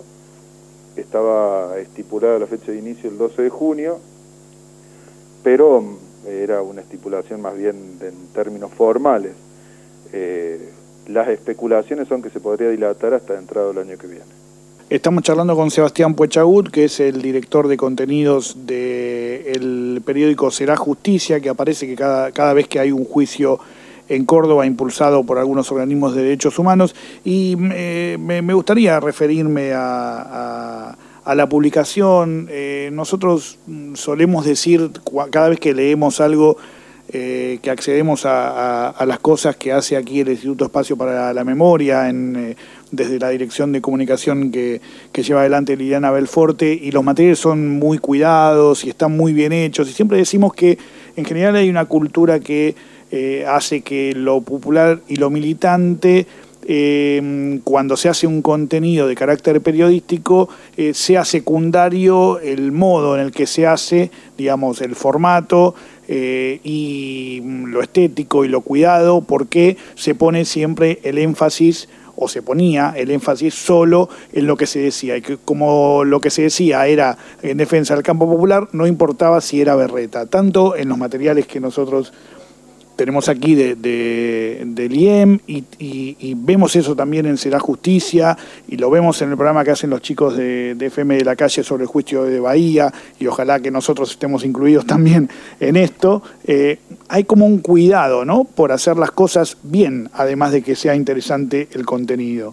Estaba estipulada la fecha de inicio el 12 de junio, pero era una estipulación más bien en términos formales. Las especulaciones son que se podría dilatar hasta entrado el año que viene. Estamos charlando con Sebastián Puechagut, que es el director de contenidos del periódico Será Justicia, que aparece que cada vez que hay un juicio en Córdoba impulsado por algunos organismos de derechos humanos, y me gustaría referirme a la publicación. Nosotros solemos decir, cada vez que leemos algo, que accedemos a las cosas que hace aquí el Instituto Espacio para la Memoria, desde la dirección de comunicación que lleva adelante Liliana Belforte, y los materiales son muy cuidados y están muy bien hechos, y siempre decimos que en general hay una cultura que hace que lo popular y lo militante, cuando se hace un contenido de carácter periodístico, sea secundario el modo en el que se hace, digamos, el formato, y lo estético y lo cuidado, porque se pone siempre el énfasis, o se ponía el énfasis solo en lo que se decía, y que como lo que se decía era en defensa del campo popular, no importaba si era berreta, tanto en los materiales que nosotros tenemos aquí del IEM, y vemos eso también en Será Justicia, y lo vemos en el programa que hacen los chicos de FM de la Calle sobre el juicio de Bahía, y ojalá que nosotros estemos incluidos también en esto. Hay como un cuidado, ¿no?, por hacer las cosas bien, además de que sea interesante el contenido.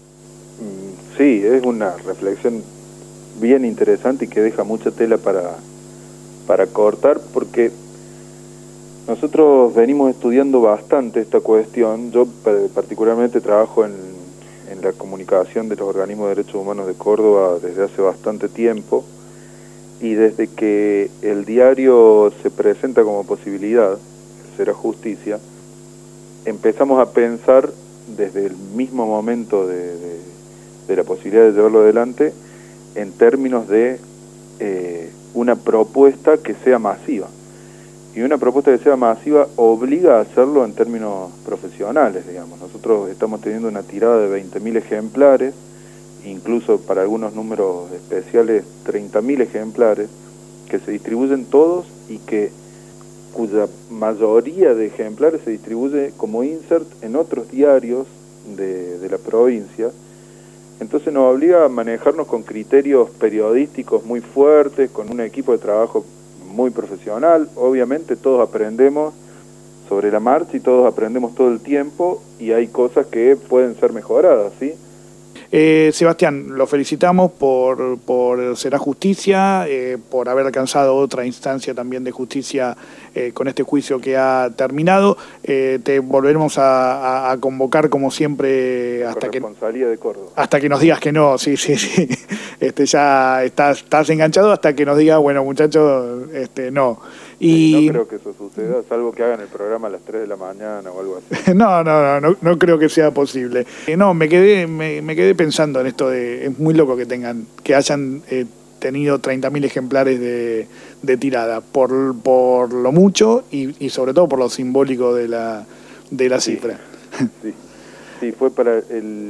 Sí, es una reflexión bien interesante y que deja mucha tela para cortar, porque nosotros venimos estudiando bastante esta cuestión. Yo particularmente trabajo en la comunicación de los organismos de derechos humanos de Córdoba desde hace bastante tiempo, y desde que el diario se presenta como posibilidad, Será Justicia, empezamos a pensar desde el mismo momento de la posibilidad de llevarlo adelante en términos de una propuesta que sea masiva. Y una propuesta que sea masiva obliga a hacerlo en términos profesionales, digamos. Nosotros estamos teniendo una tirada de 20.000 ejemplares, incluso para algunos números especiales 30.000 ejemplares, que se distribuyen todos y cuya mayoría de ejemplares se distribuye como insert en otros diarios de la provincia. Entonces nos obliga a manejarnos con criterios periodísticos muy fuertes, con un equipo de trabajo muy profesional. Obviamente todos aprendemos sobre la marcha y todos aprendemos todo el tiempo, y hay cosas que pueden ser mejoradas, ¿sí? Sebastián, lo felicitamos por Será Justicia, por haber alcanzado otra instancia también de justicia con este juicio que ha terminado. Te volveremos a convocar como siempre hasta que nos digas que no. Sí. Ya estás enganchado hasta que nos digas, bueno, muchachos, no. Y no creo que eso suceda, salvo que hagan el programa a las 3 de la mañana o algo así. No creo que sea posible. Me quedé pensando en esto es muy loco que hayan tenido 30.000 ejemplares de tirada, por lo mucho y sobre todo por lo simbólico de la cifra. Sí, fue para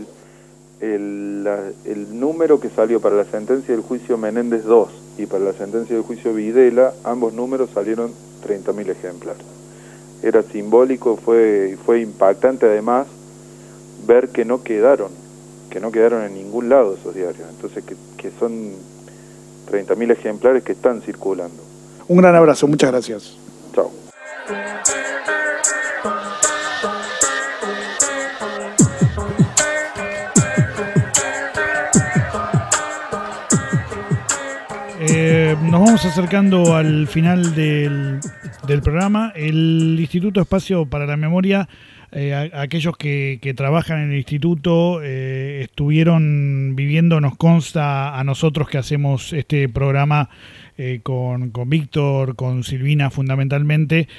el número que salió para la sentencia del juicio Menéndez II y para la sentencia del juicio Videla, ambos números salieron 30.000 ejemplares. Era simbólico, fue impactante además ver que no quedaron en ningún lado esos diarios. Entonces que son 30.000 ejemplares que están circulando. Un gran abrazo, muchas gracias. Chao. Nos vamos acercando al final del programa. El Instituto Espacio para la Memoria, aquellos que trabajan en el instituto estuvieron viviendo, nos consta a nosotros que hacemos este programa con Víctor, con Silvina fundamentalmente,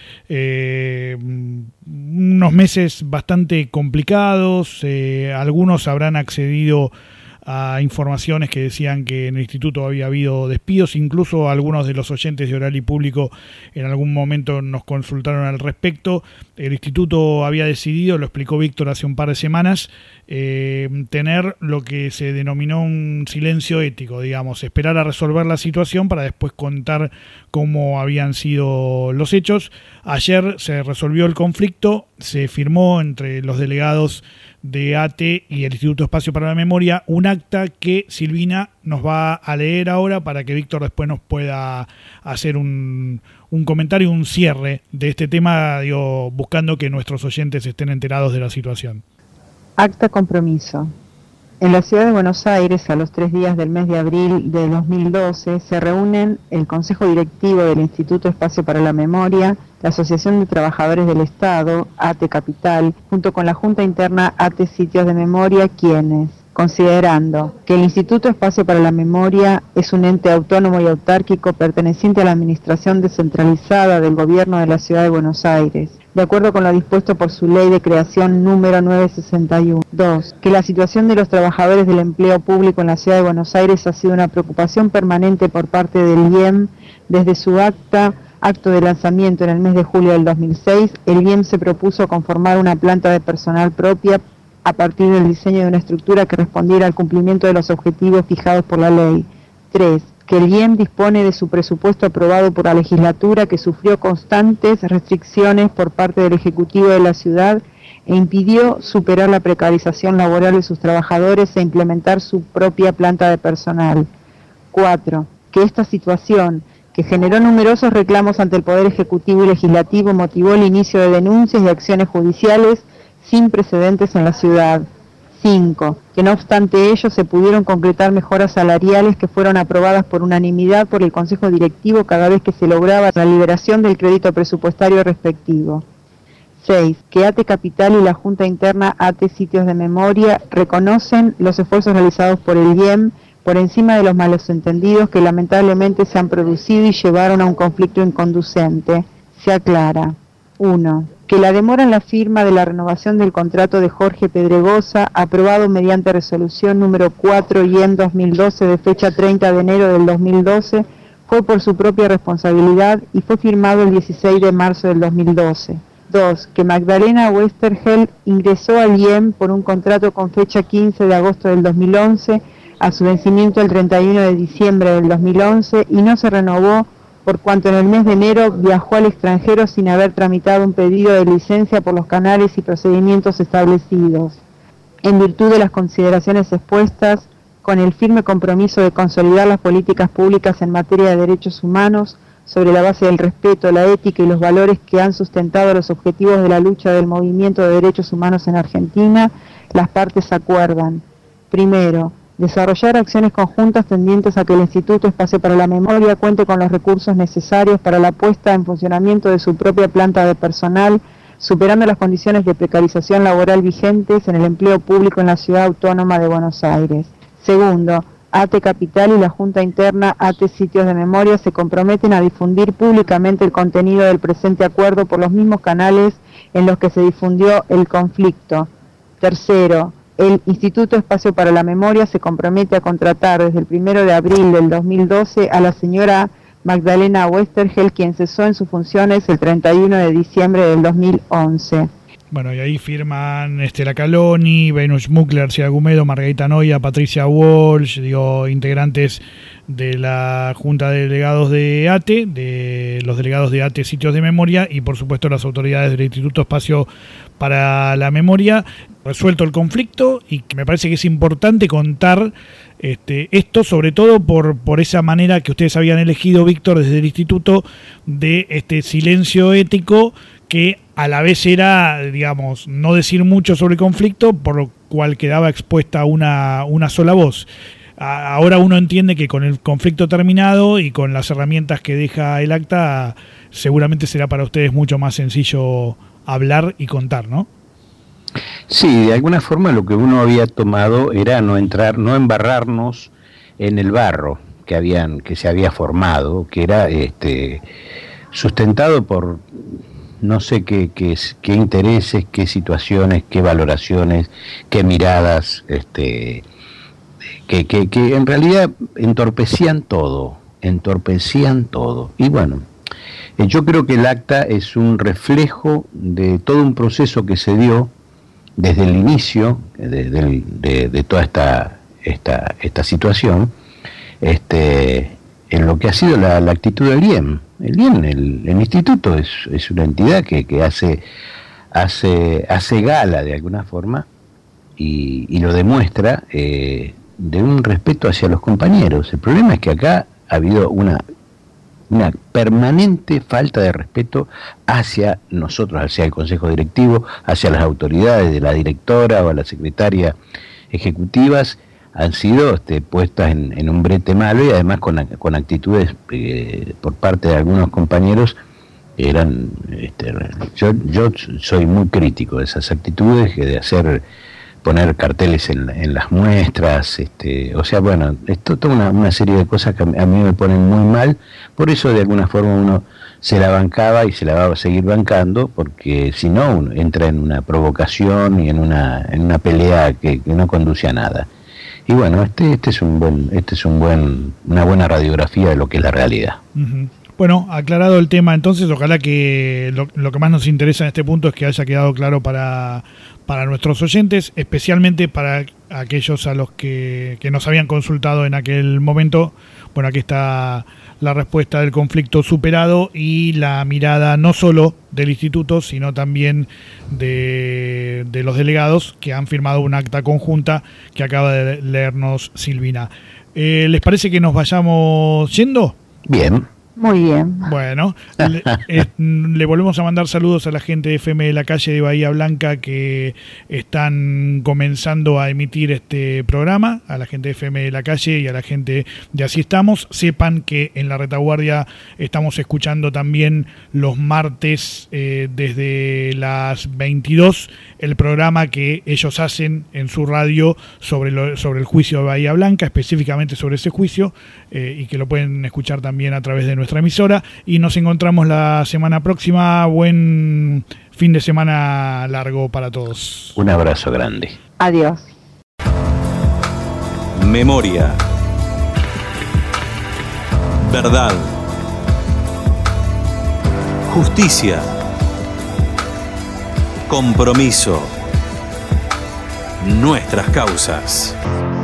unos meses bastante complicados. Algunos habrán accedido a informaciones que decían que en el instituto había habido despidos, incluso algunos de los oyentes de Oral y Público en algún momento nos consultaron al respecto. El instituto había decidido, lo explicó Víctor hace un par de semanas, tener lo que se denominó un silencio ético, digamos, esperar a resolver la situación para después contar cómo habían sido los hechos. Ayer se resolvió el conflicto, se firmó entre los delegados de ATE y el Instituto Espacio para la Memoria un acta que Silvina nos va a leer ahora para que Víctor después nos pueda hacer un comentario, un cierre de este tema, digo, buscando que nuestros oyentes estén enterados de la situación. Acta compromiso. En la ciudad de Buenos Aires, a los 3 días del mes de abril de 2012, se reúnen el Consejo Directivo del Instituto Espacio para la Memoria, la Asociación de Trabajadores del Estado, ATE Capital, junto con la Junta Interna ATE Sitios de Memoria, quienes, considerando que el Instituto Espacio para la Memoria es un ente autónomo y autárquico perteneciente a la administración descentralizada del Gobierno de la Ciudad de Buenos Aires, de acuerdo con lo dispuesto por su ley de creación número 961. 2. Que la situación de los trabajadores del empleo público en la Ciudad de Buenos Aires ha sido una preocupación permanente por parte del IEM desde su acto de lanzamiento en el mes de julio del 2006. El IEM se propuso conformar una planta de personal propia a partir del diseño de una estructura que respondiera al cumplimiento de los objetivos fijados por la ley. 3. Que el IEM dispone de su presupuesto aprobado por la legislatura, que sufrió constantes restricciones por parte del Ejecutivo de la ciudad e impidió superar la precarización laboral de sus trabajadores e implementar su propia planta de personal. 4. Que esta situación, que generó numerosos reclamos ante el Poder Ejecutivo y Legislativo, motivó el inicio de denuncias y acciones judiciales sin precedentes en la ciudad. 5. Que no obstante ello se pudieron concretar mejoras salariales que fueron aprobadas por unanimidad por el Consejo Directivo cada vez que se lograba la liberación del crédito presupuestario respectivo. 6. Que ATE Capital y la Junta Interna ATE Sitios de Memoria reconocen los esfuerzos realizados por el IEM por encima de los malos entendidos que lamentablemente se han producido y llevaron a un conflicto inconducente. Se aclara. 1. Que la demora en la firma de la renovación del contrato de Jorge Pedregosa, aprobado mediante resolución número 4 IEM 2012 de fecha 30 de enero del 2012, fue por su propia responsabilidad y fue firmado el 16 de marzo del 2012. 2. Que Magdalena Westergel ingresó al IEM por un contrato con fecha 15 de agosto del 2011, a su vencimiento el 31 de diciembre del 2011 y no se renovó por cuanto en el mes de enero viajó al extranjero sin haber tramitado un pedido de licencia por los canales y procedimientos establecidos. En virtud de las consideraciones expuestas, con el firme compromiso de consolidar las políticas públicas en materia de derechos humanos, sobre la base del respeto, la ética y los valores que han sustentado los objetivos de la lucha del movimiento de derechos humanos en Argentina, las partes acuerdan. Primero, desarrollar acciones conjuntas tendientes a que el Instituto Espacio para la Memoria cuente con los recursos necesarios para la puesta en funcionamiento de su propia planta de personal, superando las condiciones de precarización laboral vigentes en el empleo público en la Ciudad Autónoma de Buenos Aires. Segundo, ATE Capital y la Junta Interna ATE Sitios de Memoria se comprometen a difundir públicamente el contenido del presente acuerdo por los mismos canales en los que se difundió el conflicto. Tercero, el Instituto Espacio para la Memoria se compromete a contratar desde el 1 de abril del 2012 a la señora Magdalena Westergel, quien cesó en sus funciones el 31 de diciembre del 2011. Bueno, y ahí firman Estela Caloni, Venus Schmuckler, Ciara Gumedo, Margarita Noya, Patricia Walsh, integrantes de la Junta de Delegados de ATE, de los delegados de ATE Sitios de Memoria y por supuesto las autoridades del Instituto Espacio para la Memoria. Resuelto el conflicto, y me parece que es importante contar esto, sobre todo por esa manera que ustedes habían elegido, Víctor, desde el Instituto, de este silencio ético que a la vez era, digamos, no decir mucho sobre el conflicto, por lo cual quedaba expuesta una sola voz. Ahora uno entiende que con el conflicto terminado y con las herramientas que deja el acta, seguramente será para ustedes mucho más sencillo hablar y contar, ¿no? Sí, de alguna forma lo que uno había tomado era no embarrarnos en el barro que se había formado, que era sustentado por no sé qué intereses, qué situaciones, qué valoraciones, qué miradas, que en realidad entorpecían todo. Y bueno, yo creo que el acta es un reflejo de todo un proceso que se dio desde el inicio de toda esta situación, en lo que ha sido la actitud del IEM. El instituto es una entidad que hace gala de alguna forma y lo demuestra de un respeto hacia los compañeros. El problema es que acá ha habido una permanente falta de respeto hacia nosotros, hacia el consejo directivo, hacia las autoridades de la directora o la secretaria ejecutivas. Han sido puestas en un brete malo y además con actitudes por parte de algunos compañeros que eran... yo soy muy crítico de esas actitudes, de poner carteles en las muestras, o sea, bueno, esto toda una serie de cosas que a mí me ponen muy mal. Por eso de alguna forma uno se la bancaba y se la va a seguir bancando, porque si no uno entra en una provocación y en una pelea que no conduce a nada. Y bueno, una buena radiografía de lo que es la realidad. Uh-huh. Bueno, aclarado el tema, entonces, ojalá que lo que más nos interesa en este punto es que haya quedado claro para nuestros oyentes, especialmente para aquellos a los que nos habían consultado en aquel momento. Bueno, aquí está la respuesta del conflicto superado y la mirada no solo del instituto, sino también de los delegados que han firmado un acta conjunta que acaba de leernos Silvina. ¿Les parece que nos vayamos yendo? Bien. Muy bien. Bueno, le volvemos a mandar saludos a la gente de FM de la Calle de Bahía Blanca que están comenzando a emitir este programa, a la gente de FM de la Calle y a la gente de Así Estamos. Sepan que en la retaguardia estamos escuchando también los martes desde las 22 el programa que ellos hacen en su radio sobre el juicio de Bahía Blanca, específicamente sobre ese juicio, y que lo pueden escuchar también a través de nuestra emisora, y nos encontramos la semana próxima. Buen fin de semana largo para todos. Un abrazo grande. Adiós. Memoria. Verdad. Justicia. Compromiso. Nuestras causas.